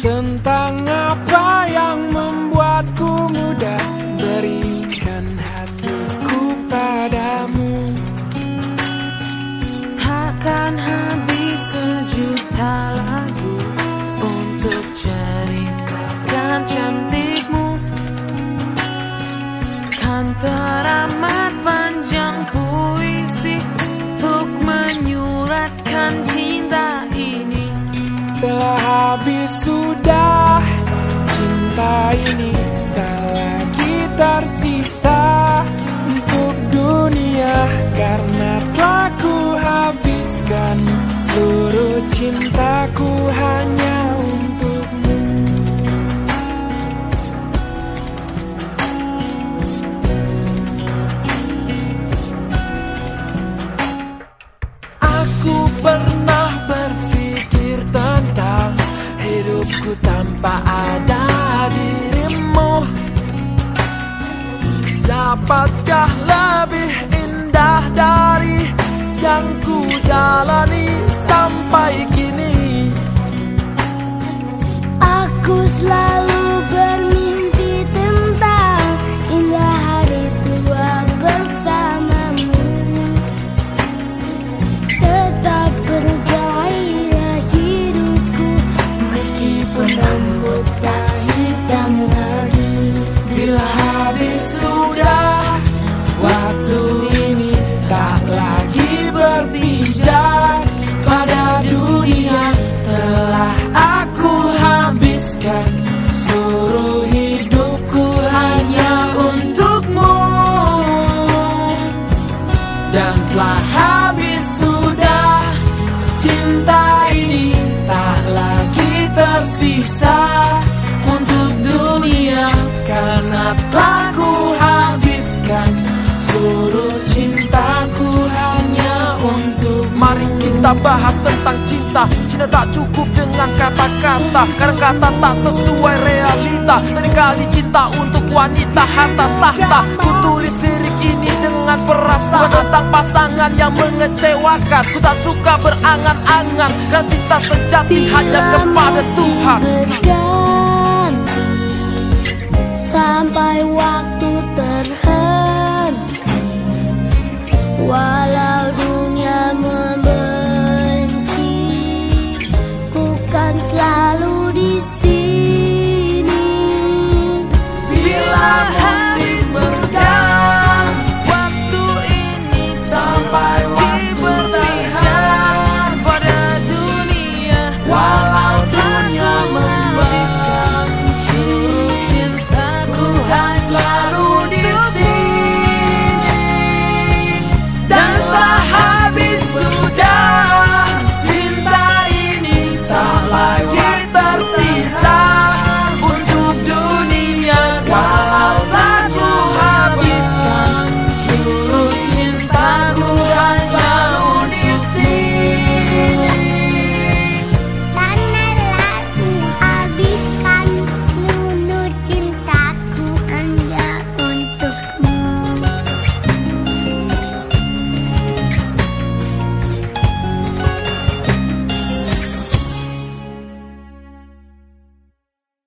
tentang apa yang membuatku mudah berikan hatiku padamu. Takkan habis sejuta lagu untuk ceritakan cantikmu. Kan teramat panjang puisi untuk menyuratkan cinta ini. Telah habis sudah cinta ini, tak lagi tersisa untuk dunia, karena telah ku habiskan seluruh cintaku hanya untukmu. Aku pernah berpikir tentang hidupku tanpa ada dirimu. Dapatkah lebih indah dari yang ku jalani sampai kini? Aku selalu bermimpi tentang indah hari tua bersamamu. Tetap bergairah hidupku meskipun rambut tak hitam lagi. Bila habis sudah waktu ini, tak lagi berpijak pada dunia, telah aku habiskan seluruh hidupku hanya untukmu. Dan telah habis sudah cinta ini, tak lagi tersisa untuk dunia, karena telah ku habiskan seluruh cintaku hanya untuk. Mari kita bahas tentang cinta. Cinta tak cukup dengan kata-kata, karena kata tak sesuai realita. Seringkali cinta untuk wanita harta tahta. Ku tulis lirik ini dengan perasaan tentang pasangan yang mengecewakan. Ku tak suka berangan-angan, karena cinta sejati hanya kepada Tuhan. Berganti sampai waktu terhenti, walau